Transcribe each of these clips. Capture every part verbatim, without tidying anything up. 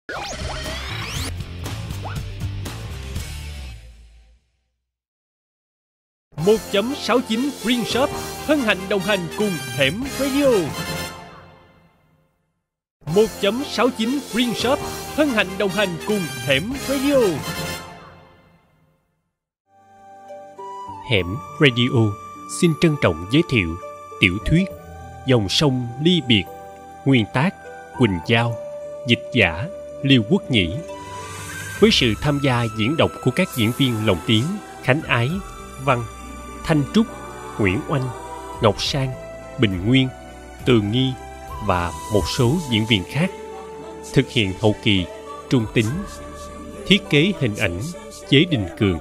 một chấm sáu chín Green Shop hân hạnh đồng hành cùng Hẻm Radio. một chấm sáu chín Green Shop hân hạnh đồng hành cùng Hẻm Radio. Hẻm Radio xin trân trọng giới thiệu tiểu thuyết Dòng sông ly biệt, nguyên tác Quỳnh Giao, dịch giả Liêu Quốc Nhĩ, với sự tham gia diễn đọc của các diễn viên lồng tiếng Khánh Ái, Văn, Thanh Trúc, Nguyễn Oanh, Ngọc Sang, Bình Nguyên, Tường Nghi và một số diễn viên khác. Thực hiện hậu kỳ Trung Tính. Thiết kế hình ảnh Chế Đình Cường.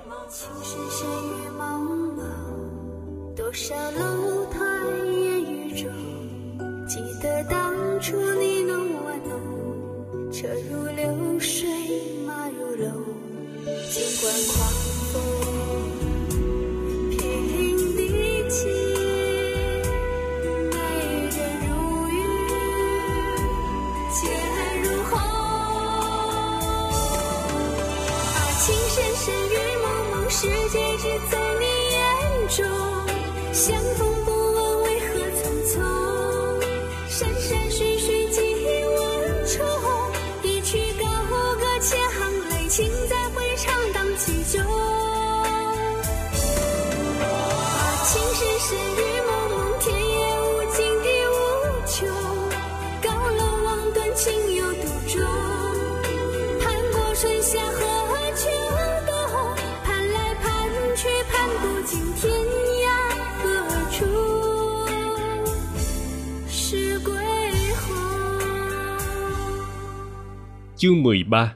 Chương mười ba.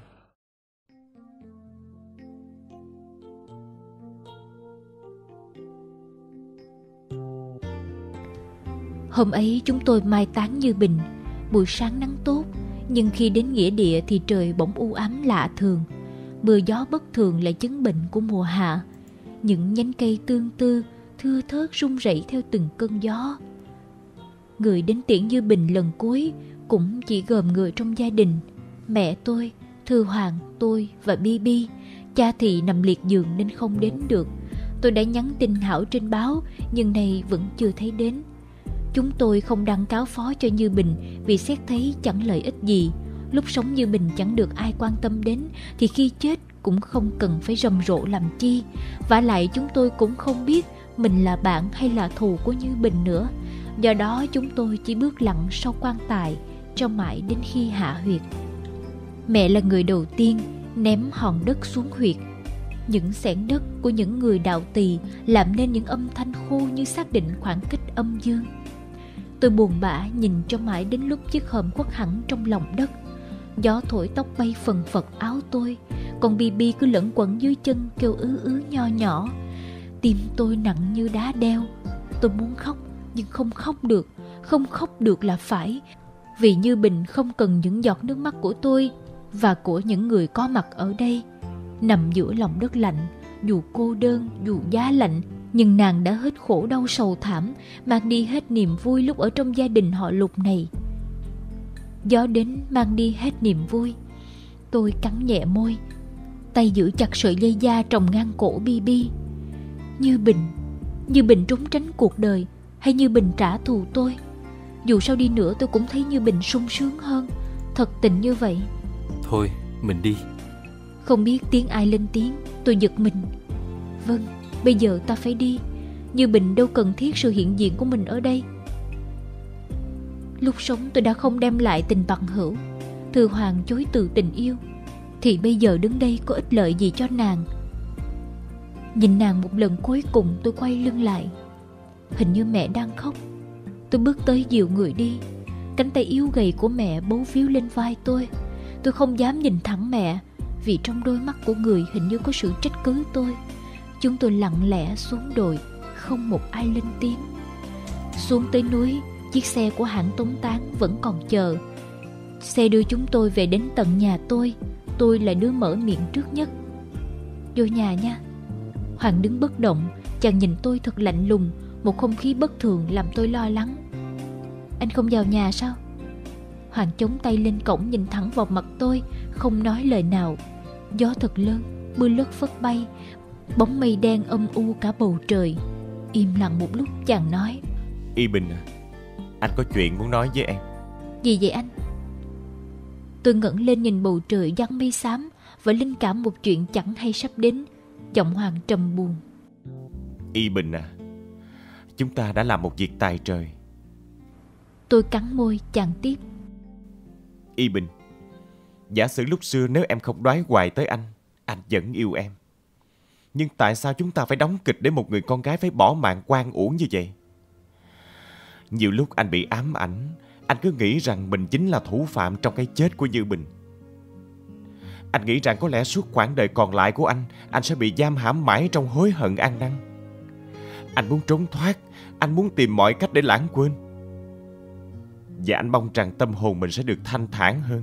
Hôm ấy chúng tôi mai táng Như Bình. Buổi sáng nắng tốt, nhưng khi đến nghĩa địa thì trời bỗng u ám lạ thường. Mưa gió bất thường là chứng bệnh của mùa hạ. Những nhánh cây tương tư thưa thớt rung rẩy theo từng cơn gió. Người đến tiễn Như Bình lần cuối cũng chỉ gồm người trong gia đình: mẹ tôi, Thư Hoàng, tôi và Bi Bi. Cha thì nằm liệt giường nên không đến được. Tôi đã nhắn tin Hảo trên báo, nhưng nay vẫn chưa thấy đến. Chúng tôi không đăng cáo phó cho Như Bình vì xét thấy chẳng lợi ích gì. Lúc sống Như Bình chẳng được ai quan tâm đến, thì khi chết cũng không cần phải rầm rộ làm chi. Vả lại chúng tôi cũng không biết mình là bạn hay là thù của Như Bình nữa. Do đó chúng tôi chỉ bước lặng sau quan tài cho mãi đến khi hạ huyệt. Mẹ là người đầu tiên ném hòn đất xuống huyệt. Những xẻng đất của những người đạo tỳ làm nên những âm thanh khô như xác định khoảng cách âm dương. Tôi buồn bã nhìn cho mãi đến lúc chiếc hòm khuất hẳn trong lòng đất. Gió thổi tóc bay phần phật áo tôi, còn Bi Bi cứ lẫn quẩn dưới chân kêu ứ ứ nho nhỏ. Tim tôi nặng như đá đeo. Tôi muốn khóc nhưng không khóc được. Không khóc được là phải, vì Như Bình không cần những giọt nước mắt của tôi và của những người có mặt ở đây. Nằm giữa lòng đất lạnh, dù cô đơn, dù giá lạnh, nhưng nàng đã hết khổ đau sầu thảm, mang đi hết niềm vui lúc ở trong gia đình họ Lục này. Gió đến mang đi hết niềm vui. Tôi cắn nhẹ môi, tay giữ chặt sợi dây da trồng ngang cổ Bi Bi. Như Bình, Như Bình trốn tránh cuộc đời, hay Như Bình trả thù tôi? Dù sao đi nữa tôi cũng thấy Như Bình sung sướng hơn. Thật tình như vậy. Thôi mình đi. Không biết tiếng ai lên tiếng, tôi giật mình. Vâng, bây giờ ta phải đi. Như Bình đâu cần thiết sự hiện diện của mình ở đây. Lúc sống tôi đã không đem lại tình bằng hữu, Thư Hoàng chối từ tình yêu, thì bây giờ đứng đây có ích lợi gì cho nàng? Nhìn nàng một lần cuối cùng, tôi quay lưng lại. Hình như mẹ đang khóc. Tôi bước tới dìu người đi. Cánh tay yếu gầy của mẹ bấu víu lên vai tôi. Tôi không dám nhìn thẳng mẹ, vì trong đôi mắt của người hình như có sự trách cứ tôi. Chúng tôi lặng lẽ xuống đồi, không một ai lên tiếng. Xuống tới núi, chiếc xe của hãng tống táng vẫn còn chờ. Xe đưa chúng tôi về đến tận nhà tôi. Tôi là đứa mở miệng trước nhất. Vô nhà nha. Hoàng đứng bất động, chàng nhìn tôi thật lạnh lùng. Một không khí bất thường làm tôi lo lắng. Anh không vào nhà sao? Hoàng chống tay lên cổng nhìn thẳng vào mặt tôi, không nói lời nào. Gió thật lớn, mưa lất phất bay, bóng mây đen âm u cả bầu trời. Im lặng một lúc chàng nói: Y Bình à, anh có chuyện muốn nói với em. Gì vậy anh? Tôi ngẩng lên nhìn bầu trời giăng mây xám và linh cảm một chuyện chẳng hay sắp đến. Giọng Hoàng trầm buồn: Y Bình à, chúng ta đã làm một việc tài trời. Tôi cắn môi, chàng tiếp: Y Bình, giả sử lúc xưa nếu em không đoái hoài tới anh, anh vẫn yêu em. Nhưng tại sao chúng ta phải đóng kịch để một người con gái phải bỏ mạng oan uổng như vậy? Nhiều lúc anh bị ám ảnh, anh cứ nghĩ rằng mình chính là thủ phạm trong cái chết của Như Bình. Anh nghĩ rằng có lẽ suốt quãng đời còn lại của anh, anh sẽ bị giam hãm mãi trong hối hận ăn năn. Anh muốn trốn thoát, anh muốn tìm mọi cách để lãng quên. Và anh mong rằng tâm hồn mình sẽ được thanh thản hơn.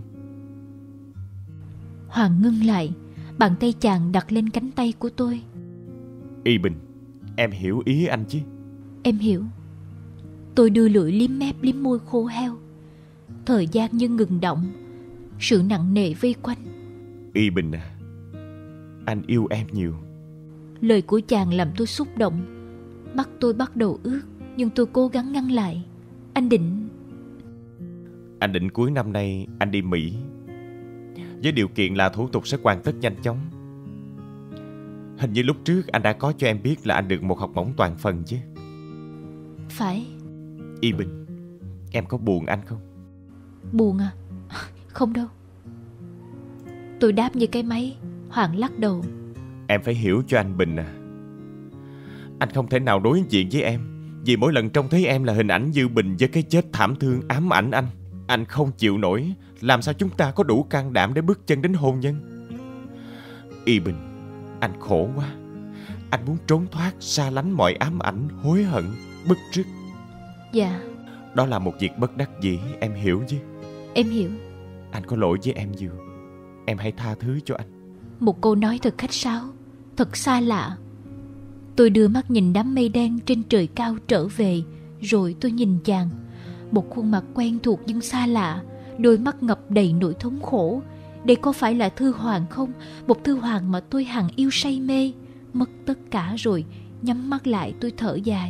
Hoàng ngưng lại, bàn tay chàng đặt lên cánh tay của tôi. Y Bình, em hiểu ý anh chứ? Em hiểu. Tôi đưa lưỡi liếm mép liếm môi khô heo. Thời gian như ngừng động, sự nặng nề vây quanh. Y Bình à, anh yêu em nhiều. Lời của chàng làm tôi xúc động. Mắt tôi bắt đầu ướt, nhưng tôi cố gắng ngăn lại. Anh định... Anh định cuối năm nay anh đi Mỹ, với điều kiện là thủ tục sẽ hoàn tất nhanh chóng. Hình như lúc trước anh đã có cho em biết là anh được một học bổng toàn phần chứ? Phải. Y Bình, em có buồn anh không? Buồn à? Không đâu. Tôi đáp như cái máy. Hoàng lắc đầu. Em phải hiểu cho anh Bình à. Anh không thể nào đối diện với em, vì mỗi lần trông thấy em là hình ảnh Như Bình với cái chết thảm thương ám ảnh anh. Anh không chịu nổi. Làm sao chúng ta có đủ can đảm để bước chân đến hôn nhân? Y Bình, anh khổ quá. Anh muốn trốn thoát, xa lánh mọi ám ảnh, hối hận, bứt rứt. Dạ. Đó là một việc bất đắc dĩ, em hiểu chứ? Em hiểu. Anh có lỗi với em nhiều. Em hãy tha thứ cho anh. Một câu nói thật khách sáo, thật xa lạ. Tôi đưa mắt nhìn đám mây đen trên trời cao trở về. Rồi tôi nhìn chàng. Một khuôn mặt quen thuộc nhưng xa lạ, đôi mắt ngập đầy nỗi thống khổ. Đây có phải là Thư Hoàng không? Một Thư Hoàng mà tôi hằng yêu say mê. Mất tất cả rồi, nhắm mắt lại tôi thở dài.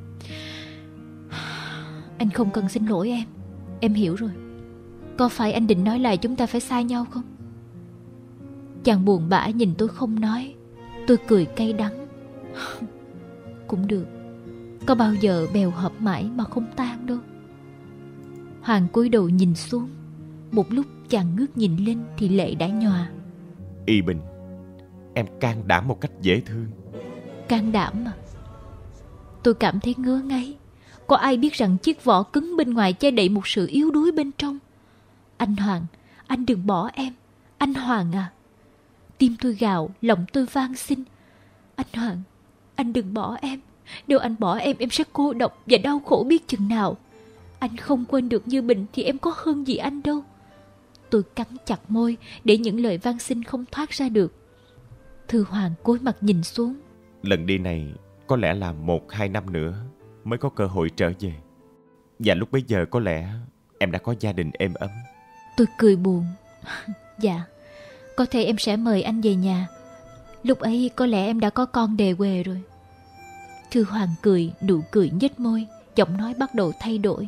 Anh không cần xin lỗi em. Em hiểu rồi. Có phải anh định nói lại chúng ta phải xa nhau không? Chàng buồn bã nhìn tôi không nói. Tôi cười cay đắng. Cũng được. Có bao giờ bèo hợp mãi mà không tan đâu. Hoàng cúi đầu nhìn xuống. Một lúc chàng ngước nhìn lên thì lệ đã nhòa. Y Bình, em can đảm một cách dễ thương. Can đảm mà. Tôi cảm thấy ngứa ngáy. Có ai biết rằng chiếc vỏ cứng bên ngoài che đậy một sự yếu đuối bên trong. Anh Hoàng, anh đừng bỏ em. Anh Hoàng à. Tim tôi gào, lòng tôi van xin. Anh Hoàng, anh đừng bỏ em. Nếu anh bỏ em, em sẽ cô độc và đau khổ biết chừng nào. Anh không quên được Như Bình thì em có hơn gì anh đâu. Tôi cắn chặt môi để những lời van xin không thoát ra được. Thư Hoàng cúi mặt nhìn xuống. Lần đi này có lẽ là một hai năm nữa mới có cơ hội trở về. Và lúc bấy giờ có lẽ em đã có gia đình êm ấm. Tôi cười buồn. Dạ, có thể em sẽ mời anh về nhà. Lúc ấy có lẽ em đã có con đề huề rồi. Thư Hoàng cười, nụ cười nhếch môi. Giọng nói bắt đầu thay đổi.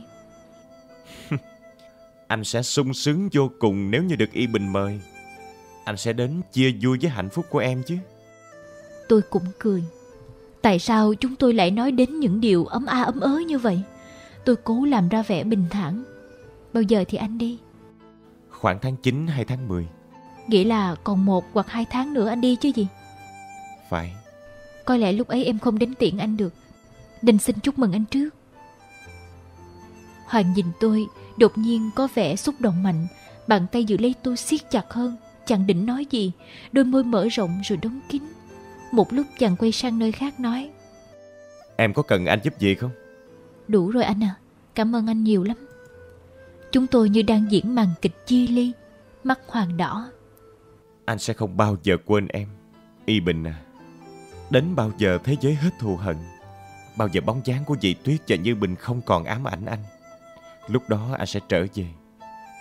Anh sẽ sung sướng vô cùng nếu như được Y Bình mời. Anh sẽ đến chia vui với hạnh phúc của em chứ. Tôi cũng cười. Tại sao chúng tôi lại nói đến những điều ấm a ấm ớ như vậy? Tôi cố làm ra vẻ bình thản. Bao giờ thì anh đi? Khoảng tháng chín hay tháng mười. Nghĩa là còn một hoặc hai tháng nữa anh đi chứ gì? Phải. Có lẽ lúc ấy em không đến tiện anh được, nên xin chúc mừng anh trước. Hoàng nhìn tôi, đột nhiên có vẻ xúc động mạnh. Bàn tay giữ lấy tôi siết chặt hơn. Chàng định nói gì, đôi môi mở rộng rồi đóng kín. Một lúc chàng quay sang nơi khác nói: Em có cần anh giúp gì không? Đủ rồi anh à, cảm ơn anh nhiều lắm. Chúng tôi như đang diễn màn kịch chia ly. Mắt Hoàng đỏ. Anh sẽ không bao giờ quên em, Y Bình à. Đến bao giờ thế giới hết thù hận, bao giờ bóng dáng của dì Tuyết và Như Bình không còn ám ảnh anh, lúc đó anh sẽ trở về.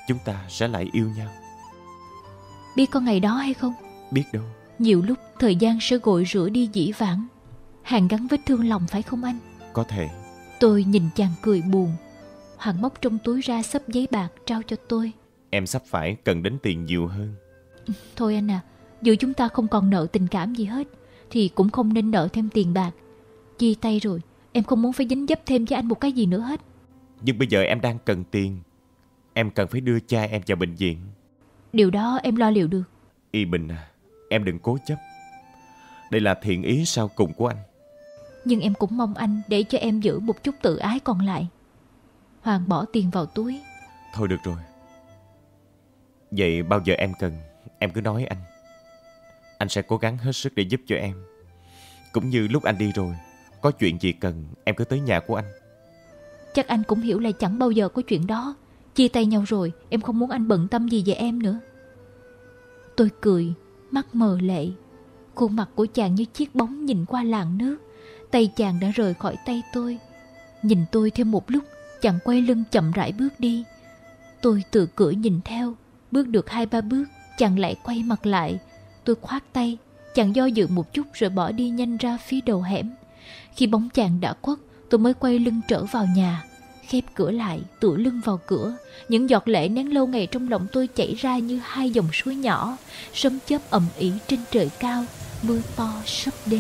chúng ta sẽ lại yêu nhau. Biết có ngày đó hay không? Biết đâu. Nhiều lúc thời gian sẽ gội rửa đi dĩ vãng, hàn gắn vết thương lòng, phải không anh? Có thể. Tôi nhìn chàng cười buồn. Hoàng móc trong túi ra xấp giấy bạc trao cho tôi. Em sắp phải cần đến tiền nhiều hơn. Thôi anh à, dù chúng ta không còn nợ tình cảm gì hết thì cũng không nên nợ thêm tiền bạc. Chia tay rồi, em không muốn phải dính dấp thêm với anh một cái gì nữa hết. Nhưng bây giờ em đang cần tiền. Em cần phải đưa cha em vào bệnh viện. Điều đó em lo liệu được. Y Bình à, em đừng cố chấp. Đây là thiện ý sau cùng của anh. Nhưng em cũng mong anh để cho em giữ một chút tự ái còn lại. Hoàng bỏ tiền vào túi. Thôi được rồi. Vậy bao giờ em cần, em cứ nói anh. Anh sẽ cố gắng hết sức để giúp cho em. Cũng như lúc anh đi rồi, có chuyện gì cần em cứ tới nhà của anh. Chắc anh cũng hiểu là chẳng bao giờ có chuyện đó. Chia tay nhau rồi, em không muốn anh bận tâm gì về em nữa. Tôi cười, mắt mờ lệ. Khuôn mặt của chàng như chiếc bóng nhìn qua làn nước. Tay chàng đã rời khỏi tay tôi. Nhìn tôi thêm một lúc, chàng quay lưng chậm rãi bước đi. Tôi tự cưỡi nhìn theo. Bước được hai ba bước, chàng lại quay mặt lại. Tôi khoát tay, chàng do dự một chút rồi bỏ đi nhanh ra phía đầu hẻm. Khi bóng chàng đã khuất, tôi mới quay lưng trở vào nhà. Khép cửa lại, tựa lưng vào cửa. Những giọt lệ nén lâu ngày trong lòng tôi chảy ra như hai dòng suối nhỏ. Sấm chớp ầm ĩ trên trời cao. Mưa to sắp đến.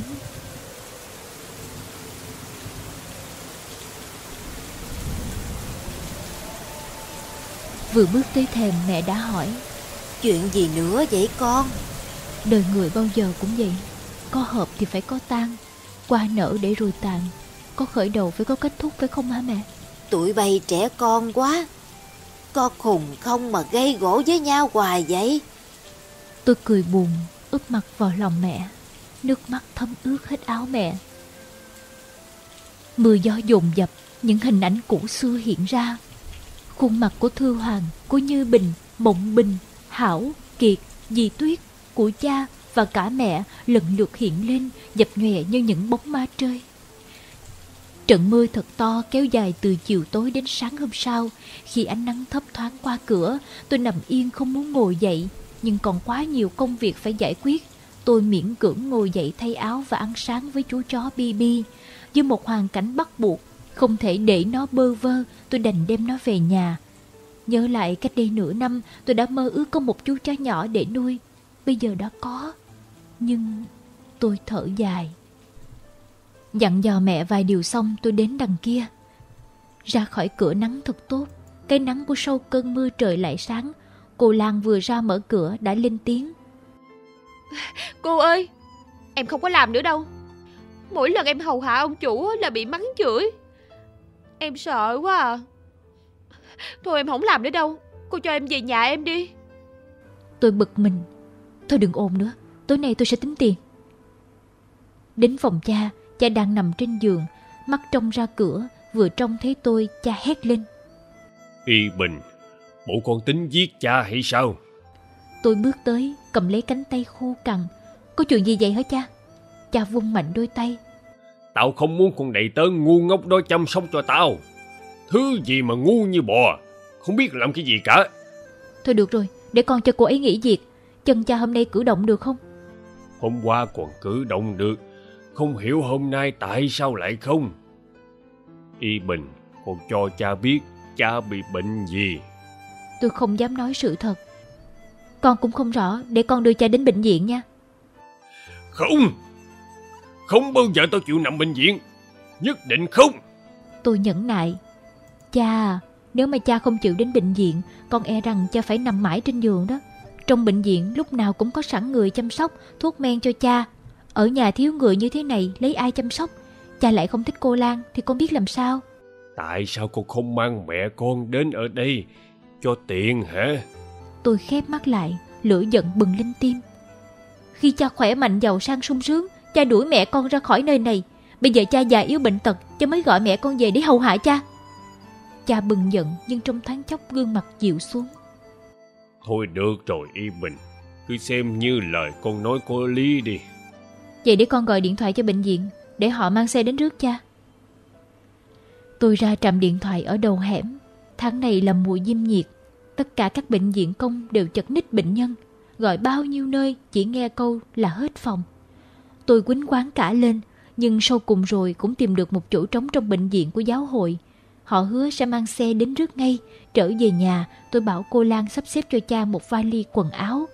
Vừa bước tới thềm, mẹ đã hỏi: Chuyện gì nữa vậy con? Đời người bao giờ cũng vậy. Có hợp thì phải có tan, qua nở để rồi tàn. Có khởi đầu phải có kết thúc, phải không hả mẹ? Tụi bay trẻ con quá. Có khùng không mà gây gổ với nhau hoài vậy? Tôi cười buồn, úp mặt vào lòng mẹ. Nước mắt thấm ướt hết áo mẹ. Mưa gió dồn dập, những hình ảnh cũ xưa hiện ra. Khuôn mặt của Thư Hoàng, của Như Bình, Mộng Bình, Hảo, Kiệt, Dì Tuyết, của cha và cả mẹ lần lượt hiện lên, dập nhòe như những bóng ma trơi. Trận mưa thật to kéo dài từ chiều tối đến sáng hôm sau. Khi ánh nắng thấp thoáng qua cửa, tôi nằm yên không muốn ngồi dậy, nhưng còn quá nhiều công việc phải giải quyết. Tôi miễn cưỡng ngồi dậy thay áo và ăn sáng với chú chó Bibi. Với một hoàn cảnh bắt buộc, không thể để nó bơ vơ, tôi đành đem nó về nhà. Nhớ lại cách đây nửa năm, tôi đã mơ ước có một chú chó nhỏ để nuôi. Bây giờ đã có, nhưng tôi thở dài. Dặn dò mẹ vài điều xong, tôi đến đằng kia. Ra khỏi cửa nắng thật tốt. Cái nắng của sau cơn mưa trời lại sáng. Cô Lan vừa ra mở cửa đã lên tiếng: Cô ơi, em không có làm nữa đâu. Mỗi lần em hầu hạ ông chủ là bị mắng chửi. Em sợ quá à. Thôi em không làm nữa đâu. Cô cho em về nhà em đi. Tôi bực mình. Thôi đừng ồn nữa, tối nay tôi sẽ tính tiền. Đến phòng cha, cha đang nằm trên giường, mắt trông ra cửa. Vừa trông thấy tôi, cha hét lên: Y Bình, bộ con tính giết cha hay sao? Tôi bước tới, cầm lấy cánh tay khô cằn. Có chuyện gì vậy hả cha? Cha vung mạnh đôi tay. Tao không muốn con đầy tớ ngu ngốc đó chăm sóc cho tao. Thứ gì mà ngu như bò, không biết làm cái gì cả. Thôi được rồi, để con cho cô ấy nghỉ việc. Chân cha hôm nay cử động được không? Hôm qua còn cử động được, không hiểu hôm nay tại sao lại không. Y Bình, con cho cha biết cha bị bệnh gì. Tôi không dám nói sự thật. Con cũng không rõ, để con đưa cha đến bệnh viện nha. Không, không bao giờ tao chịu nằm bệnh viện. Nhất định không. Tôi nhẫn nại. Cha, nếu mà cha không chịu đến bệnh viện, con e rằng cha phải nằm mãi trên giường đó. Trong bệnh viện lúc nào cũng có sẵn người chăm sóc, thuốc men cho cha. Ở nhà thiếu người như thế này, lấy ai chăm sóc? Cha lại không thích cô Lan, thì con biết làm sao? Tại sao con không mang mẹ con đến ở đây cho tiện hả? Tôi khép mắt lại, lửa giận bừng lên tim. Khi cha khỏe mạnh giàu sang sung sướng, cha đuổi mẹ con ra khỏi nơi này. Bây giờ cha già yếu bệnh tật, cha mới gọi mẹ con về để hầu hạ cha. Cha bừng giận, nhưng trong thoáng chốc gương mặt dịu xuống. Thôi được rồi Y Bình, cứ xem như lời con nói có lý đi. Vậy để con gọi điện thoại cho bệnh viện, để họ mang xe đến rước cha. Tôi ra trạm điện thoại ở đầu hẻm. Tháng này là mùa diêm nhiệt. Tất cả các bệnh viện công đều chật ních bệnh nhân, gọi bao nhiêu nơi chỉ nghe câu là hết phòng. Tôi quýnh quán cả lên, nhưng sau cùng rồi cũng tìm được một chỗ trống trong bệnh viện của giáo hội. Họ hứa sẽ mang xe đến rước ngay. Trở về nhà, tôi bảo cô Lan sắp xếp cho cha một vali quần áo.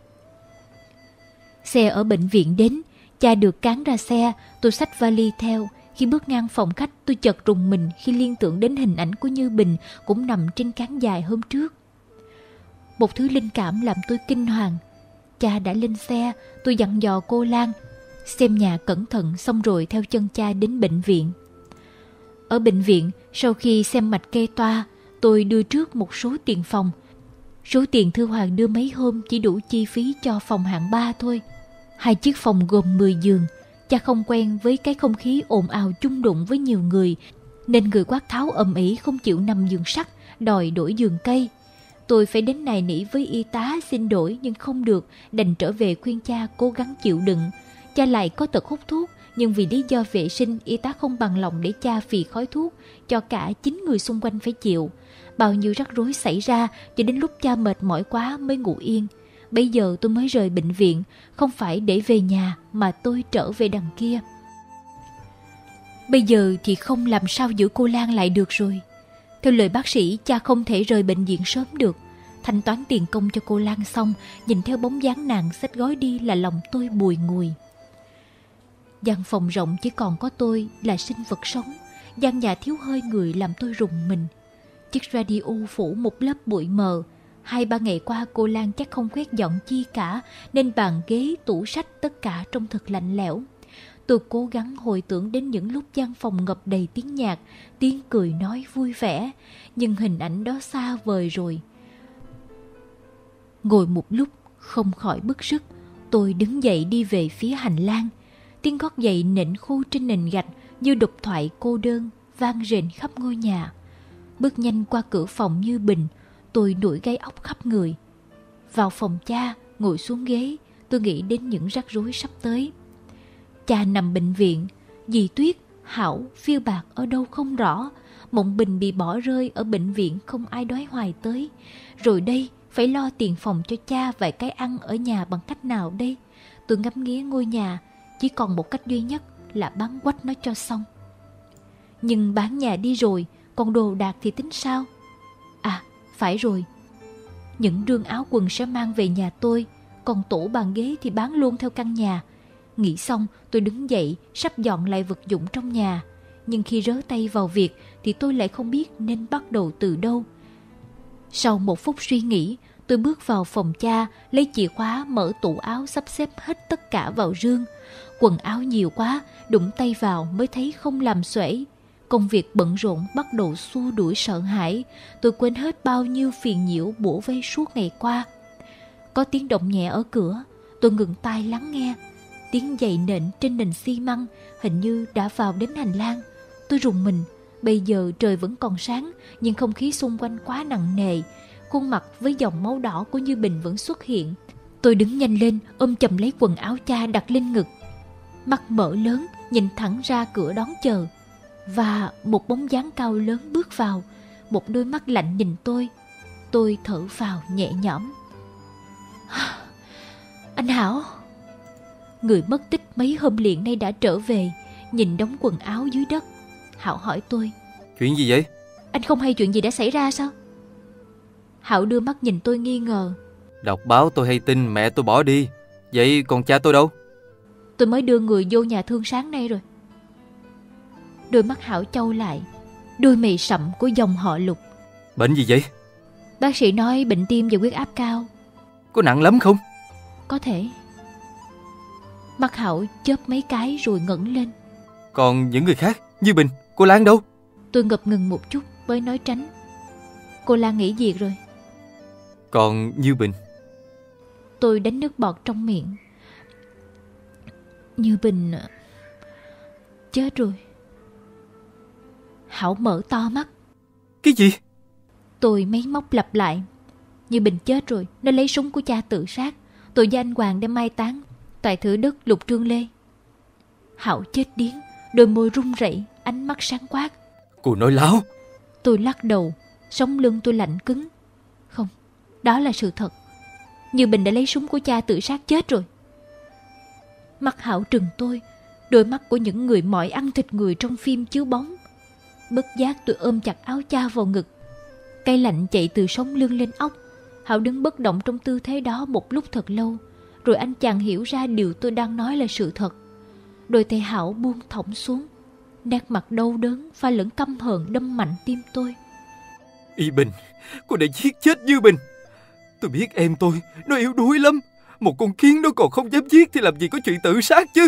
Xe ở bệnh viện đến, cha được cáng ra xe, tôi xách vali theo. Khi bước ngang phòng khách, tôi chợt rùng mình khi liên tưởng đến hình ảnh của Như Bình cũng nằm trên cáng dài hôm trước. Một thứ linh cảm làm tôi kinh hoàng. Cha đã lên xe, tôi dặn dò cô Lan xem nhà cẩn thận, xong rồi theo chân cha đến bệnh viện. Ở bệnh viện, sau khi xem mạch kê toa, tôi đưa trước một số tiền phòng. Số tiền Thư Hoàng đưa mấy hôm chỉ đủ chi phí cho phòng hạng ba thôi. Hai chiếc phòng gồm mười giường. Cha không quen với cái không khí ồn ào chung đụng với nhiều người, nên người quát tháo ầm ĩ không chịu nằm giường sắt, đòi đổi giường cây. Tôi phải đến nài nỉ với y tá xin đổi nhưng không được, đành trở về khuyên cha cố gắng chịu đựng. Cha lại có tật hút thuốc, nhưng vì lý do vệ sinh, y tá không bằng lòng để cha phì khói thuốc cho cả chín người xung quanh phải chịu. Bao nhiêu rắc rối xảy ra cho đến lúc cha mệt mỏi quá mới ngủ yên. Bây giờ tôi mới rời bệnh viện, không phải để về nhà mà tôi trở về đằng kia. Bây giờ thì không làm sao giữ cô Lan lại được rồi. Theo lời bác sĩ, cha không thể rời bệnh viện sớm được. Thanh toán tiền công cho cô Lan xong, nhìn theo bóng dáng nàng xách gói đi là lòng tôi bùi ngùi. Gian phòng rộng chỉ còn có tôi là sinh vật sống. Gian nhà thiếu hơi người làm tôi rùng mình. Chiếc radio phủ một lớp bụi mờ. Hai ba ngày qua cô Lan chắc không quét dọn chi cả, nên bàn ghế, tủ sách tất cả trông thật lạnh lẽo. Tôi cố gắng hồi tưởng đến những lúc gian phòng ngập đầy tiếng nhạc, tiếng cười nói vui vẻ, nhưng hình ảnh đó xa vời rồi. Ngồi một lúc không khỏi bức rứt, tôi đứng dậy đi về phía hành lang. Tiếng gót giày nện khu trên nền gạch như độc thoại cô đơn vang rền khắp ngôi nhà. Bước nhanh qua cửa phòng Như Bình, tôi nổi gai ốc khắp người. Vào phòng cha, ngồi xuống ghế, tôi nghĩ đến những rắc rối sắp tới. Cha nằm bệnh viện, dì Tuyết, Hảo, Phiêu Bạc ở đâu không rõ. Mộng Bình bị bỏ rơi ở bệnh viện, không ai đói hoài tới. Rồi đây, phải lo tiền phòng cho cha vài cái ăn ở nhà bằng cách nào đây? Tôi ngắm nghía ngôi nhà, chỉ còn một cách duy nhất là bán quách nó cho xong. Nhưng bán nhà đi rồi, còn đồ đạc thì tính sao? À, phải rồi. Những rương áo quần sẽ mang về nhà tôi, còn tủ bàn ghế thì bán luôn theo căn nhà. Nghĩ xong, tôi đứng dậy, sắp dọn lại vật dụng trong nhà. Nhưng khi rớ tay vào việc thì tôi lại không biết nên bắt đầu từ đâu. Sau một phút suy nghĩ, tôi bước vào phòng cha, lấy chìa khóa mở tủ áo, sắp xếp hết tất cả vào rương. Quần áo nhiều quá, đụng tay vào mới thấy không làm xuể. Công việc bận rộn bắt đầu xua đuổi sợ hãi. Tôi quên hết bao nhiêu phiền nhiễu bủa vây suốt ngày qua. Có tiếng động nhẹ ở cửa, tôi ngừng tai lắng nghe. Tiếng giày nện trên nền xi măng hình như đã vào đến hành lang. Tôi rùng mình. Bây giờ trời vẫn còn sáng, nhưng không khí xung quanh quá nặng nề. Khuôn mặt với dòng máu đỏ của Như Bình vẫn xuất hiện. Tôi đứng nhanh lên, ôm chầm lấy quần áo cha đặt lên ngực. Mắt mở lớn, nhìn thẳng ra cửa đón chờ. Và một bóng dáng cao lớn bước vào. Một đôi mắt lạnh nhìn tôi. Tôi thở phào nhẹ nhõm. Anh Hảo. Người mất tích mấy hôm liền nay đã trở về. Nhìn đống quần áo dưới đất, Hảo hỏi tôi: Chuyện gì vậy? Anh không hay chuyện gì đã xảy ra sao? Hảo đưa mắt nhìn tôi nghi ngờ. Đọc báo tôi hay tin mẹ tôi bỏ đi. Vậy còn cha tôi đâu? Tôi mới đưa người vô nhà thương sáng nay rồi. Đôi mắt Hảo chau lại, đôi mày sậm của dòng họ Lục. Bệnh gì vậy? Bác sĩ nói bệnh tim và huyết áp cao. Có nặng lắm không? Có thể. Mắt Hảo chớp mấy cái rồi ngẩng lên. Còn những người khác, Như Bình, cô Lan đâu? Tôi ngập ngừng một chút mới nói tránh. Cô Lan nghỉ việc rồi. Còn Như Bình? Tôi đánh nước bọt trong miệng. Như Bình chết rồi. Hảo mở to mắt. Cái gì? Tôi máy móc lặp lại. Như Bình chết rồi, nó lấy súng của cha tự sát. Tôi với anh Hoàng đem mai táng tại thửa đất Lục Trương Lê. Hảo chết điếng, đôi môi run rẩy, ánh mắt sáng quát. Cô nói láo. Tôi lắc đầu, sống lưng tôi lạnh cứng. Không, Đó là sự thật. Như Bình đã lấy súng của cha tự sát chết rồi. Mắt Hảo trừng tôi, đôi mắt của những người mỏi ăn thịt người trong phim chiếu bóng. Bất giác tôi ôm chặt áo cha vào ngực. Cái lạnh chạy từ sống lưng lên óc. Hảo đứng bất động trong tư thế đó một lúc thật lâu, rồi anh chàng hiểu ra điều tôi đang nói là sự thật. Đôi tay Hảo buông thõng xuống, nét mặt đau đớn pha lẫn căm hờn đâm mạnh tim tôi. Y Bình, cô đã giết chết Như Bình. Tôi biết em tôi, nó yếu đuối lắm. Một con kiến nó còn không dám giết thì làm gì có chuyện tự sát chứ.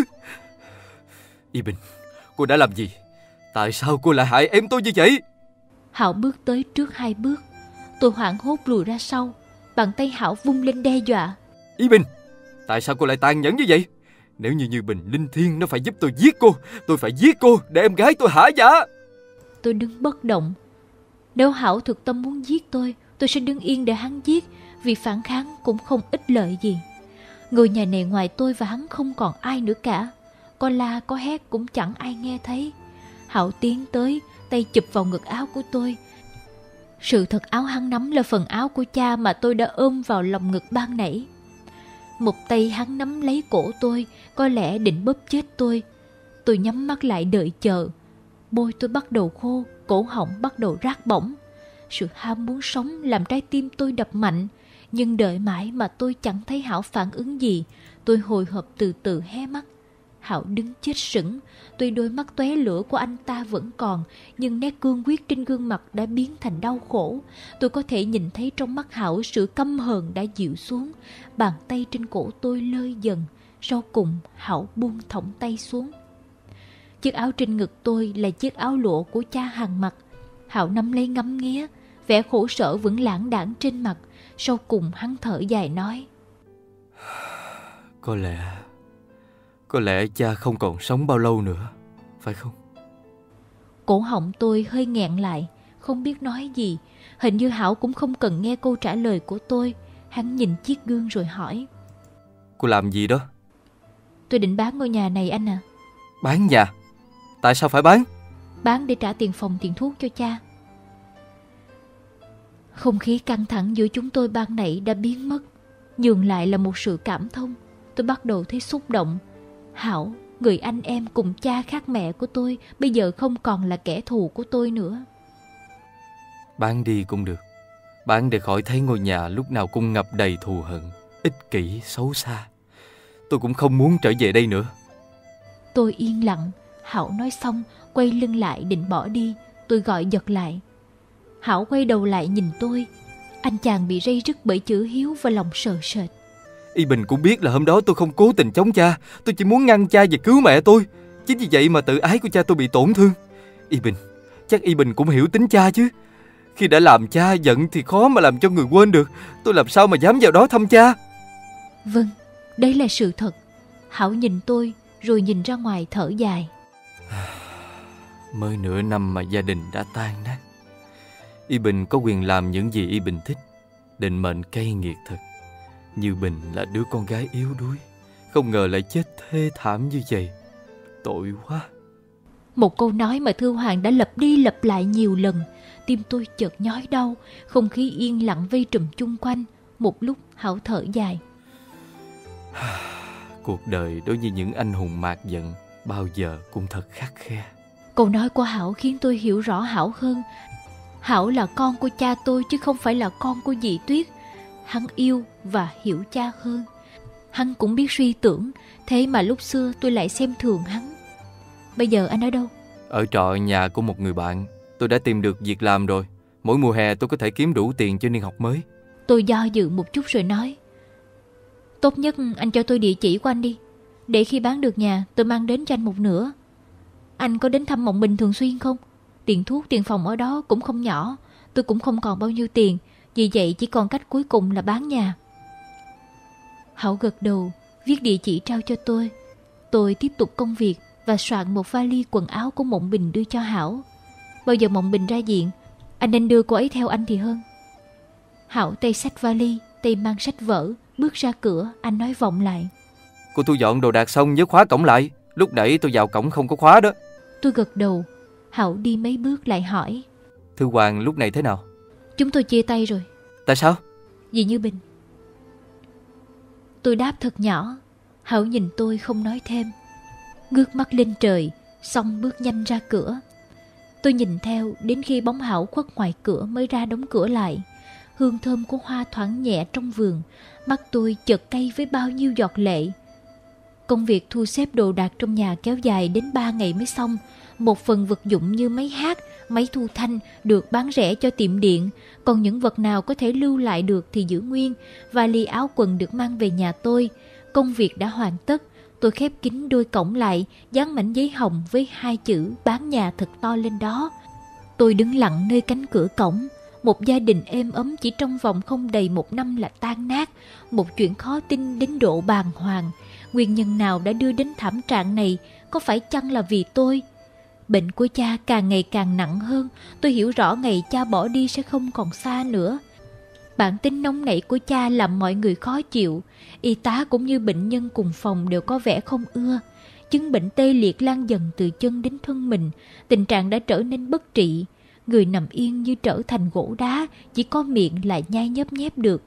Y Bình, cô đã làm gì? Tại sao cô lại hại em tôi như vậy? Hảo bước tới trước hai bước. Tôi hoảng hốt lùi ra sau. Bàn tay Hảo vung lên đe dọa. Y Bình, tại sao cô lại tàn nhẫn như vậy? Nếu như Như Bình linh thiêng, nó phải giúp tôi giết cô. Tôi phải giết cô để em gái tôi hả dạ. Tôi đứng bất động. Nếu Hảo thực tâm muốn giết tôi, tôi sẽ đứng yên để hắn giết, vì phản kháng cũng không ích lợi gì. Ngôi nhà này ngoài tôi và hắn không còn ai nữa cả. Có la có hét cũng chẳng ai nghe thấy. Hảo tiến tới, tay chụp vào ngực áo của tôi. Sự thật áo hắn nắm là phần áo của cha mà tôi đã ôm vào lòng ngực ban nãy. Một tay hắn nắm lấy cổ tôi, có lẽ định bóp chết tôi. Tôi nhắm mắt lại đợi chờ. Môi tôi bắt đầu khô, cổ họng bắt đầu rát bỏng. Sự ham muốn sống làm trái tim tôi đập mạnh. Nhưng đợi mãi mà tôi chẳng thấy Hảo phản ứng gì. Tôi hồi hộp từ từ hé mắt. Hảo đứng chết sững. Tuy đôi mắt tóe lửa của anh ta vẫn còn, nhưng nét cương quyết trên gương mặt đã biến thành đau khổ. Tôi có thể nhìn thấy trong mắt Hảo sự căm hờn đã dịu xuống. Bàn tay trên cổ tôi lơi dần. Sau cùng Hảo buông thõng tay xuống. Chiếc áo trên ngực tôi là chiếc áo lụa của cha Hằng mặc. Hảo nắm lấy ngắm nghía, vẻ khổ sở vẫn lãng đãng trên mặt. Sau cùng hắn thở dài nói: Có lẽ Có lẽ cha không còn sống bao lâu nữa, phải không? Cổ họng tôi hơi nghẹn lại, không biết nói gì. Hình như Hảo cũng không cần nghe câu trả lời của tôi. Hắn nhìn chiếc gương rồi hỏi: Cô làm gì đó? Tôi định bán ngôi nhà này anh à. Bán nhà? Tại sao phải bán? Bán để trả tiền phòng tiền thuốc cho cha. Không khí căng thẳng giữa chúng tôi ban nãy đã biến mất, nhường lại là một sự cảm thông. Tôi bắt đầu thấy xúc động. Hảo, người anh em cùng cha khác mẹ của tôi, bây giờ không còn là kẻ thù của tôi nữa. Bán đi cũng được. Bán để khỏi thấy ngôi nhà lúc nào cũng ngập đầy thù hận, ích kỷ, xấu xa. Tôi cũng không muốn trở về đây nữa. Tôi yên lặng. Hảo nói xong quay lưng lại định bỏ đi. Tôi gọi giật lại. Hảo quay đầu lại nhìn tôi. Anh chàng bị ray rứt bởi chữ hiếu và lòng sợ sệt. Y Bình cũng biết là hôm đó tôi không cố tình chống cha. Tôi chỉ muốn ngăn cha và cứu mẹ tôi. Chính vì vậy mà tự ái của cha tôi bị tổn thương. Y Bình, chắc Y Bình cũng hiểu tính cha chứ. Khi đã làm cha giận thì khó mà làm cho người quên được. Tôi làm sao mà dám vào đó thăm cha. Vâng, đấy là sự thật. Hảo nhìn tôi rồi nhìn ra ngoài thở dài. Mới nửa năm mà gia đình đã tan nát. Y Bình có quyền làm những gì Y Bình thích. Định mệnh cay nghiệt thật. Như Bình là đứa con gái yếu đuối, không ngờ lại chết thê thảm như vậy. Tội quá. Một câu nói mà Thư Hoàng đã lặp đi lặp lại nhiều lần. Tim tôi chợt nhói đau. Không khí yên lặng vây trùm chung quanh. Một lúc Hảo thở dài. Cuộc đời đối với những anh hùng mạt giận bao giờ cũng thật khắt khe. Câu nói của Hảo khiến tôi hiểu rõ Hảo hơn. Hảo là con của cha tôi chứ không phải là con của dì Tuyết. Hắn yêu và hiểu cha hơn. Hắn cũng biết suy tưởng. Thế mà lúc xưa tôi lại xem thường hắn. Bây giờ anh ở đâu? Ở trọ nhà của một người bạn. Tôi đã tìm được việc làm rồi. Mỗi mùa hè tôi có thể kiếm đủ tiền cho niên học mới. Tôi do dự một chút rồi nói: Tốt nhất anh cho tôi địa chỉ của anh đi. Để khi bán được nhà tôi mang đến cho anh một nửa. Anh có đến thăm Mộng Bình thường xuyên không? Tiền thuốc tiền phòng ở đó cũng không nhỏ. Tôi cũng không còn bao nhiêu tiền. Vì vậy chỉ còn cách cuối cùng là bán nhà. Hảo gật đầu, viết địa chỉ trao cho tôi. Tôi tiếp tục công việc và soạn một vali quần áo của Mộng Bình đưa cho Hảo. Bao giờ Mộng Bình ra diện, anh nên đưa cô ấy theo anh thì hơn. Hảo tay xách vali, tay mang sách vở, bước ra cửa. Anh nói vọng lại: Cô thu dọn đồ đạc xong nhớ khóa cổng lại. Lúc nãy tôi vào cổng không có khóa đó. Tôi gật đầu. Hảo đi mấy bước lại hỏi: Thư Hoàng lúc này thế nào? Chúng tôi chia tay rồi. Tại sao? Dì Như Bình. Tôi đáp thật nhỏ. Hảo nhìn tôi không nói thêm, ngước mắt lên trời, xong bước nhanh ra cửa. Tôi nhìn theo đến khi bóng Hảo khuất ngoài cửa mới ra đóng cửa lại. Hương thơm của hoa thoảng nhẹ trong vườn, mắt tôi chợt cay với bao nhiêu giọt lệ. Công việc thu xếp đồ đạc trong nhà kéo dài đến ba ngày mới xong. Một phần vật dụng như máy hát, máy thu thanh được bán rẻ cho tiệm điện, còn những vật nào có thể lưu lại được thì giữ nguyên. Vali áo quần được mang về nhà tôi. Công việc đã hoàn tất. Tôi khép kín đôi cổng lại, dán mảnh giấy hồng với hai chữ bán nhà thật to lên đó. Tôi đứng lặng nơi cánh cửa cổng. Một gia đình êm ấm chỉ trong vòng không đầy một năm là tan nát. Một chuyện khó tin đến độ bàng hoàng. Nguyên nhân nào đã đưa đến thảm trạng này? Có phải chăng là vì tôi? Bệnh của cha càng ngày càng nặng hơn. Tôi hiểu rõ ngày cha bỏ đi sẽ không còn xa nữa. Bản tính nóng nảy của cha làm mọi người khó chịu. Y tá cũng như bệnh nhân cùng phòng đều có vẻ không ưa. Chứng bệnh tê liệt lan dần từ chân đến thân mình. Tình trạng đã trở nên bất trị. Người nằm yên như trở thành gỗ đá, chỉ có miệng lại nhai nhấp nhép được.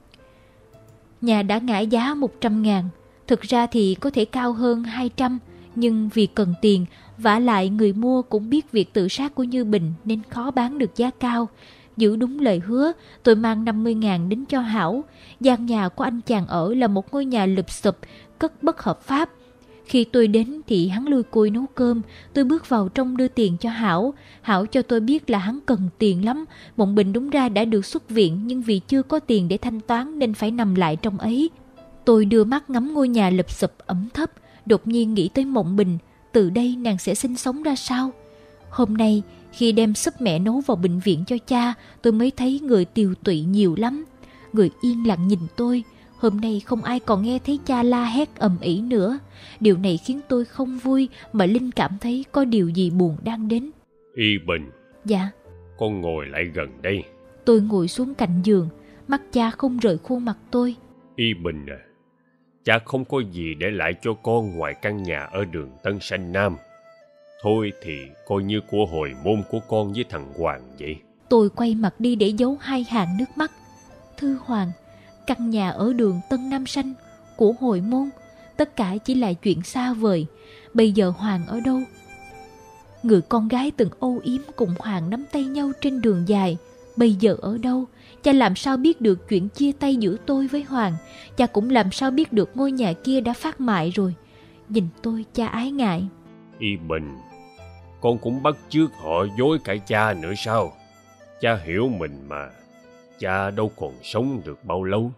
Nhà đã ngã giá một trăm ngàn. Thực ra thì có thể cao hơn hai trăm, nhưng vì cần tiền, vả lại người mua cũng biết việc tự sát của Như Bình nên khó bán được giá cao. Giữ đúng lời hứa, tôi mang năm mươi ngàn đến cho Hảo. Gian nhà của anh chàng ở là một ngôi nhà lụp xụp, cất bất hợp pháp. Khi tôi đến thì hắn lui cui nấu cơm. Tôi bước vào trong đưa tiền cho Hảo. Hảo cho tôi biết là hắn cần tiền lắm. Mộng Bình đúng ra đã được xuất viện, nhưng vì chưa có tiền để thanh toán nên phải nằm lại trong ấy. Tôi đưa mắt ngắm ngôi nhà lụp xụp ẩm thấp, đột nhiên nghĩ tới Mộng Bình. Từ đây nàng sẽ sinh sống ra sao? Hôm nay khi đem súp mẹ nấu vào bệnh viện cho cha, tôi mới thấy người tiều tụy nhiều lắm. Người yên lặng nhìn tôi. Hôm nay không ai còn nghe thấy cha la hét ầm ĩ nữa. Điều này khiến tôi không vui, mà Linh cảm thấy có điều gì buồn đang đến. Y Bình. Dạ. Con ngồi lại gần đây. Tôi ngồi xuống cạnh giường, mắt cha không rời khuôn mặt tôi. Y Bình à, cha không có gì để lại cho con ngoài căn nhà ở đường Tân Sanh Nam. Thôi thì coi như của hồi môn của con với thằng Hoàng vậy. Tôi quay mặt đi để giấu hai hàng nước mắt. Thưa Hoàng, căn nhà ở đường Tân Nam Sanh của hồi môn, tất cả chỉ là chuyện xa vời. Bây giờ Hoàng ở đâu? Người con gái từng âu yếm cùng Hoàng nắm tay nhau trên đường dài, bây giờ ở đâu? Cha làm sao biết được chuyện chia tay giữa tôi với Hoàng? Cha cũng làm sao biết được ngôi nhà kia đã phát mại rồi? Nhìn tôi cha ái ngại. Y Bình, con cũng bắt chước họ dối cả cha nữa sao? Cha hiểu mình mà. Cha đâu còn sống được bao lâu.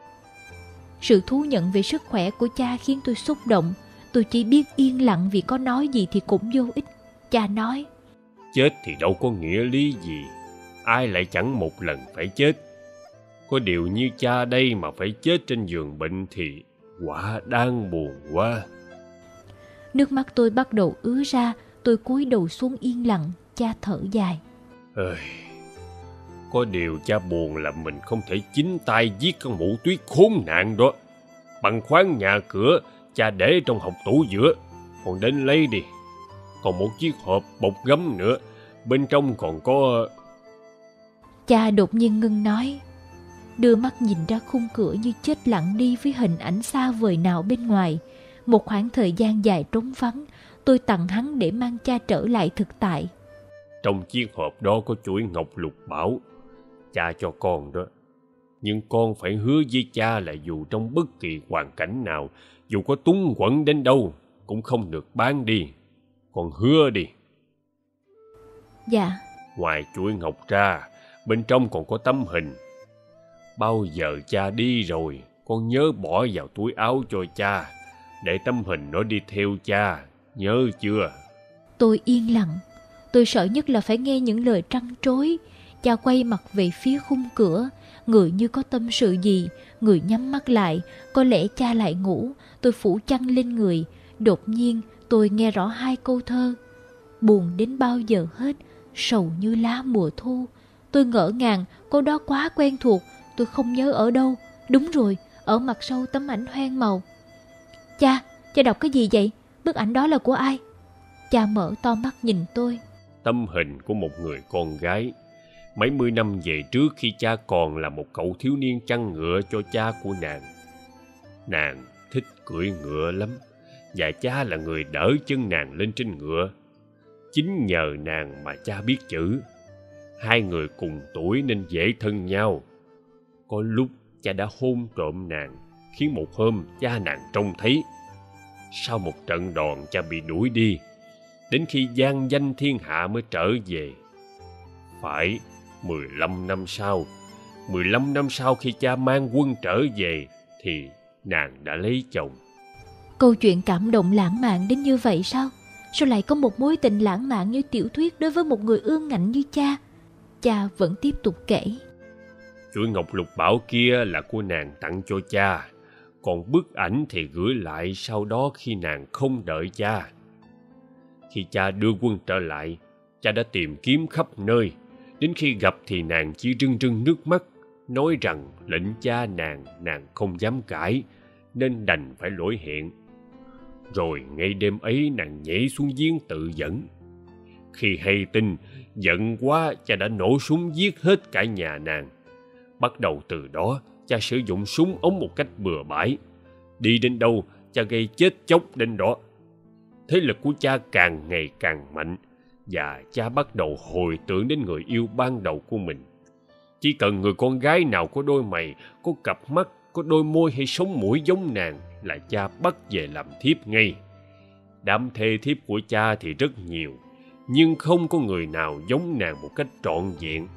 Sự thú nhận về sức khỏe của cha khiến tôi xúc động. Tôi chỉ biết yên lặng vì có nói gì thì cũng vô ích. Cha nói, chết thì đâu có nghĩa lý gì. Ai lại chẳng một lần phải chết. Có điều như cha đây mà phải chết trên giường bệnh thì quả đáng buồn quá. Nước mắt tôi bắt đầu ứa ra. Tôi cúi đầu xuống yên lặng. Cha thở dài. Ơi, có điều cha buồn là mình không thể chính tay giết con mụ Tuyết khốn nạn đó. Bằng khoáng nhà cửa cha để trong hộc tủ giữa. Còn đến lấy đi. Còn một chiếc hộp bột gấm nữa. Bên trong còn có... Cha đột nhiên ngưng nói, đưa mắt nhìn ra khung cửa như chết lặng đi với hình ảnh xa vời nào bên ngoài. Một khoảng thời gian dài trống vắng, tôi tặng hắn để mang cha trở lại thực tại. Trong chiếc hộp đó có chuỗi ngọc lục bảo. Cha cho con đó. Nhưng con phải hứa với cha là dù trong bất kỳ hoàn cảnh nào, dù có túng quẫn đến đâu, cũng không được bán đi. Con hứa đi. Dạ. Ngoài chuỗi ngọc ra, bên trong còn có tấm hình. Bao giờ cha đi rồi, con nhớ bỏ vào túi áo cho cha, để tấm hình nó đi theo cha, nhớ chưa? Tôi yên lặng. Tôi sợ nhất là phải nghe những lời trăn trối. Cha quay mặt về phía khung cửa, người như có tâm sự gì. Người nhắm mắt lại, có lẽ cha lại ngủ. Tôi phủ chăn lên người. Đột nhiên tôi nghe rõ hai câu thơ. Buồn đến bao giờ hết, sầu như lá mùa thu. Tôi ngỡ ngàng, câu đó quá quen thuộc. Tôi không nhớ ở đâu. Đúng rồi, ở mặt sau tấm ảnh hoen màu. Cha, cha đọc cái gì vậy? Bức ảnh đó là của ai? Cha mở to mắt nhìn tôi. Tấm hình của một người con gái. Mấy mươi năm về trước, khi cha còn là một cậu thiếu niên chăn ngựa cho cha của nàng. Nàng thích cưỡi ngựa lắm, và cha là người đỡ chân nàng lên trên ngựa. Chính nhờ nàng mà cha biết chữ. Hai người cùng tuổi nên dễ thân nhau. Có lúc cha đã hôn trộm nàng, khiến một hôm cha nàng trông thấy. Sau một trận đòn, cha bị đuổi đi, đến khi vang danh thiên hạ mới trở về. Phải mười lăm năm sau, mười lăm năm sau khi cha mang quân trở về, thì nàng đã lấy chồng. Câu chuyện cảm động lãng mạn đến như vậy sao? Sao lại có một mối tình lãng mạn như tiểu thuyết đối với một người ương ngạnh như cha? Cha vẫn tiếp tục kể. Chuỗi ngọc lục bảo kia là của nàng tặng cho cha, còn bức ảnh thì gửi lại sau đó khi nàng không đợi cha. Khi cha đưa quân trở lại, cha đã tìm kiếm khắp nơi. Đến khi gặp thì nàng chỉ rưng rưng nước mắt, nói rằng lệnh cha nàng nàng không dám cãi, nên đành phải lỗi hẹn. Rồi ngay đêm ấy nàng nhảy xuống giếng tự vẫn. Khi hay tin, giận quá, cha đã nổ súng giết hết cả nhà nàng. Bắt đầu từ đó, cha sử dụng súng ống một cách bừa bãi. Đi đến đâu, cha gây chết chóc đến đó. Thế lực của cha càng ngày càng mạnh, và cha bắt đầu hồi tưởng đến người yêu ban đầu của mình. Chỉ cần người con gái nào có đôi mày, có cặp mắt, có đôi môi hay sống mũi giống nàng là cha bắt về làm thiếp ngay. Đám thê thiếp của cha thì rất nhiều, nhưng không có người nào giống nàng một cách trọn vẹn.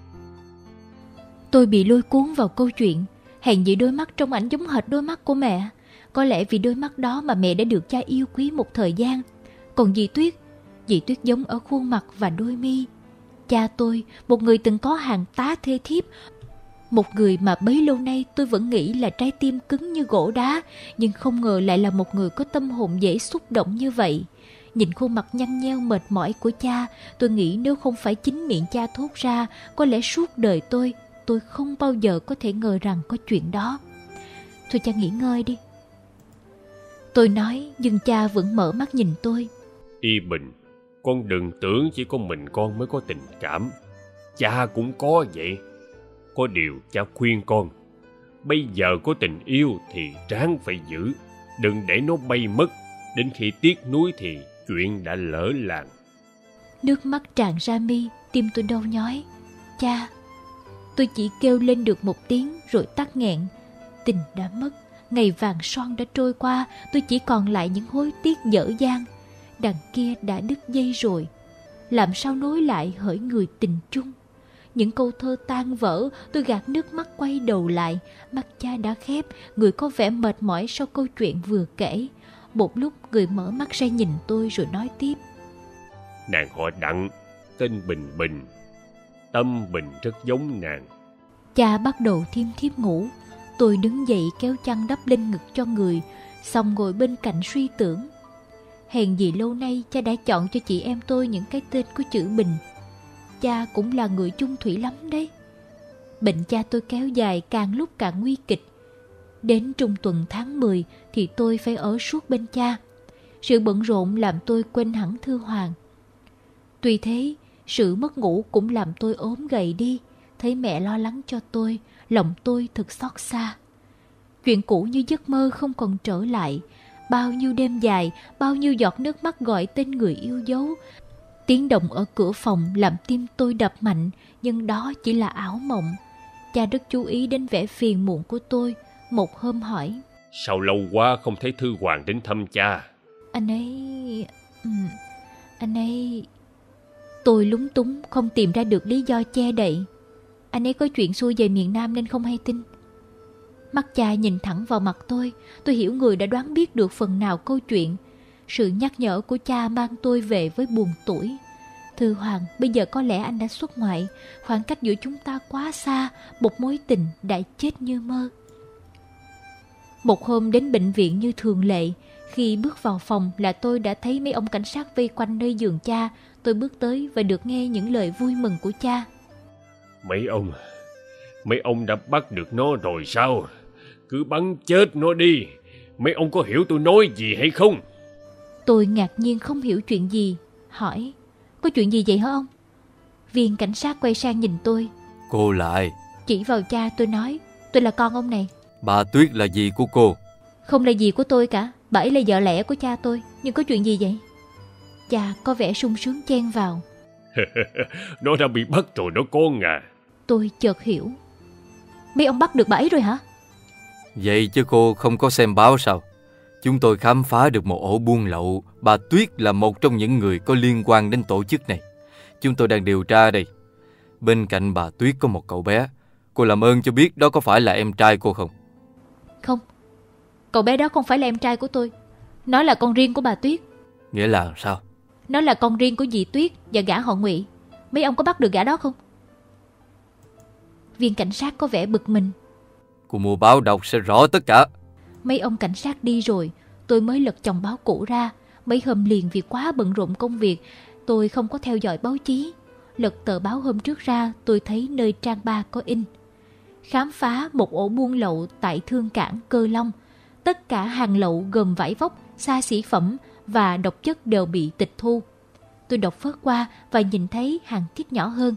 Tôi bị lôi cuốn vào câu chuyện. Hèn gì đôi mắt trong ảnh giống hệt đôi mắt của mẹ. Có lẽ vì đôi mắt đó mà mẹ đã được cha yêu quý một thời gian. Còn dì Tuyết, dì Tuyết giống ở khuôn mặt và đôi mi. Cha tôi, một người từng có hàng tá thê thiếp, một người mà bấy lâu nay tôi vẫn nghĩ là trái tim cứng như gỗ đá, nhưng không ngờ lại là một người có tâm hồn dễ xúc động như vậy. Nhìn khuôn mặt nhăn nheo mệt mỏi của cha, tôi nghĩ nếu không phải chính miệng cha thốt ra, có lẽ suốt đời tôi, tôi không bao giờ có thể ngờ rằng có chuyện đó. Thôi cha nghỉ ngơi đi. Tôi nói, nhưng cha vẫn mở mắt nhìn tôi. Y Bình, con đừng tưởng chỉ có mình con mới có tình cảm. Cha cũng có vậy. Có điều cha khuyên con, bây giờ có tình yêu thì ráng phải giữ, đừng để nó bay mất. Đến khi tiếc nuối thì chuyện đã lỡ làng. Nước mắt tràn ra mi, tim tôi đau nhói. Cha, tôi chỉ kêu lên được một tiếng rồi tắt nghẹn. Tình đã mất, ngày vàng son đã trôi qua, tôi chỉ còn lại những hối tiếc dở dang. Đằng kia đã đứt dây rồi, làm sao nối lại hỡi người tình chung. Những câu thơ tan vỡ, tôi gạt nước mắt quay đầu lại. Mắt cha đã khép, người có vẻ mệt mỏi sau câu chuyện vừa kể. Một lúc người mở mắt ra nhìn tôi rồi nói tiếp. Nàng họ Đặng, tên Bình Bình. Tâm Bình rất giống nàng. Cha bắt đầu thiêm thiếp ngủ. Tôi đứng dậy kéo chăn đắp lên ngực cho người, xong ngồi bên cạnh suy tưởng. Hèn gì lâu nay cha đã chọn cho chị em tôi những cái tên có chữ Bình. Cha cũng là người chung thủy lắm đấy. Bệnh cha tôi kéo dài càng lúc càng nguy kịch. Đến trung tuần tháng mười thì tôi phải ở suốt bên cha. Sự bận rộn làm tôi quên hẳn Thư Hoàng. Tuy thế, sự mất ngủ cũng làm tôi ốm gầy đi. Thấy mẹ lo lắng cho tôi, lòng tôi thật xót xa. Chuyện cũ như giấc mơ không còn trở lại. Bao nhiêu đêm dài, bao nhiêu giọt nước mắt gọi tên người yêu dấu. Tiếng động ở cửa phòng làm tim tôi đập mạnh, nhưng đó chỉ là ảo mộng. Cha rất chú ý đến vẻ phiền muộn của tôi. Một hôm hỏi: Sao lâu quá không thấy Thư Hoàng đến thăm cha? Anh ấy... Ừ, anh ấy... Tôi lúng túng không tìm ra được lý do che đậy. Anh ấy có chuyện xuôi về miền Nam nên không hay tin. Mắt cha nhìn thẳng vào mặt tôi. Tôi hiểu người đã đoán biết được phần nào câu chuyện. Sự nhắc nhở của cha mang tôi về với buồn tủi. Thư Hoàng, bây giờ có lẽ anh đã xuất ngoại. Khoảng cách giữa chúng ta quá xa. Một mối tình đã chết như mơ. Một hôm đến bệnh viện như thường lệ. Khi bước vào phòng là tôi đã thấy mấy ông cảnh sát vây quanh nơi giường cha. Tôi bước tới và được nghe những lời vui mừng của cha. Mấy ông, mấy ông đã bắt được nó rồi sao? Cứ bắn chết nó đi. Mấy ông có hiểu tôi nói gì hay không? Tôi ngạc nhiên không hiểu chuyện gì. Hỏi: Có chuyện gì vậy hả ông? Viên cảnh sát quay sang nhìn tôi. Cô lại. Chỉ vào cha tôi nói, tôi là con ông này. Bà Tuyết là dì của cô. Không là dì của tôi cả, bà ấy là vợ lẽ của cha tôi. Nhưng có chuyện gì vậy? Cha có vẻ sung sướng chen vào. Nó đã bị bắt rồi đó con à. Tôi chợt hiểu. Mấy ông bắt được bà ấy rồi hả? Vậy chứ cô không có xem báo sao? Chúng tôi khám phá được một ổ buôn lậu. Bà Tuyết là một trong những người có liên quan đến tổ chức này. Chúng tôi đang điều tra đây. Bên cạnh bà Tuyết có một cậu bé. Cô làm ơn cho biết đó có phải là em trai cô không? Không, cậu bé đó không phải là em trai của tôi. Nó là con riêng của bà Tuyết. Nghĩa là sao? Nó là con riêng của dì Tuyết và gã họ Ngụy. Mấy ông có bắt được gã đó không? Viên cảnh sát có vẻ bực mình. Cô mua báo đọc sẽ rõ tất cả. Mấy ông cảnh sát đi rồi, tôi mới lật chồng báo cũ ra. Mấy hôm liền vì quá bận rộn công việc, tôi không có theo dõi báo chí. Lật tờ báo hôm trước ra, tôi thấy nơi trang ba có in: khám phá một ổ buôn lậu tại thương cảng Cơ Long. Tất cả hàng lậu gồm vải vóc, xa xỉ phẩm và độc chất đều bị tịch thu. Tôi đọc phớt qua và nhìn thấy hàng tiết nhỏ hơn.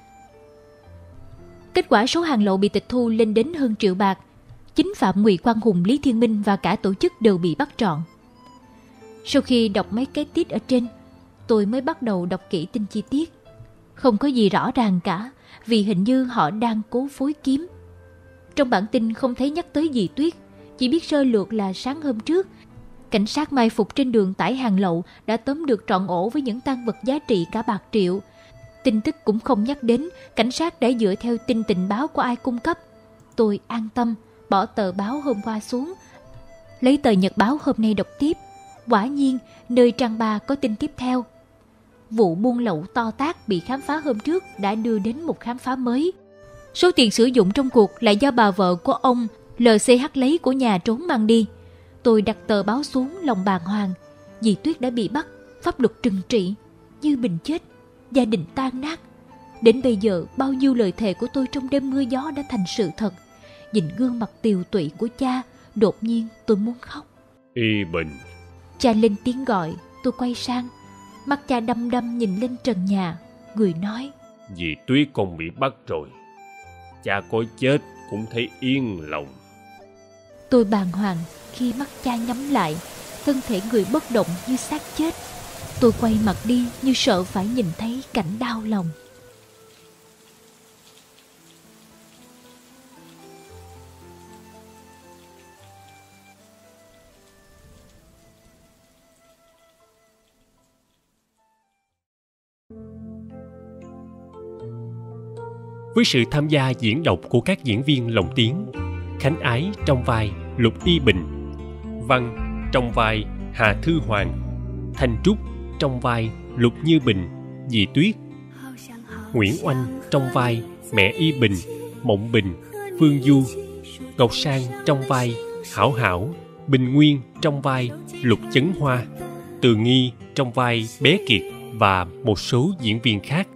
Kết quả số hàng lậu bị tịch thu lên đến hơn triệu bạc. Chính Phạm Ngụy Quang Hùng, Lý Thiên Minh và cả tổ chức đều bị bắt trọn. Sau khi đọc mấy cái tiết ở trên, tôi mới bắt đầu đọc kỹ tin chi tiết. Không có gì rõ ràng cả, vì hình như họ đang cố phối kiếm. Trong bản tin không thấy nhắc tới dì Tuyết, chỉ biết sơ lược là sáng hôm trước, cảnh sát mai phục trên đường tải hàng lậu đã tóm được trọn ổ với những tang vật giá trị cả bạc triệu. Tin tức cũng không nhắc đến cảnh sát đã dựa theo tin tình báo của ai cung cấp. Tôi an tâm, bỏ tờ báo hôm qua xuống, lấy tờ nhật báo hôm nay đọc tiếp. Quả nhiên, nơi trang ba có tin tiếp theo. Vụ buôn lậu to tát bị khám phá hôm trước đã đưa đến một khám phá mới. Số tiền sử dụng trong cuộc là do bà vợ của ông lờ xê hát lấy của nhà trốn mang đi. Tôi đặt tờ báo xuống, lòng bàng hoàng. Dì Tuyết đã bị bắt, pháp luật trừng trị. Như Bình chết, gia đình tan nát. Đến bây giờ, bao nhiêu lời thề của tôi trong đêm mưa gió đã thành sự thật. Nhìn gương mặt tiều tụy của cha, đột nhiên tôi muốn khóc. Y Bình. Cha lên tiếng gọi, tôi quay sang. Mắt cha đăm đăm nhìn lên trần nhà, người nói: Dì Tuyết con bị bắt rồi. Cha có chết cũng thấy yên lòng. Tôi bàng hoàng khi mắt cha nhắm lại, thân thể người bất động như xác chết. Tôi quay mặt đi như sợ phải nhìn thấy cảnh đau lòng. Với sự tham gia diễn đọc của các diễn viên lồng tiếng: Khánh Ái trong vai Lục Y Bình, Văn trong vai Hà Thư Hoàng, Thanh Trúc trong vai Lục Như Bình, dì Tuyết, Nguyễn Oanh trong vai mẹ Y Bình, Mộng Bình, Phương Du, Ngọc Sang trong vai Hảo Hảo, Bình Nguyên trong vai Lục Chấn Hoa, Từ Nghi trong vai Bé Kiệt và một số diễn viên khác.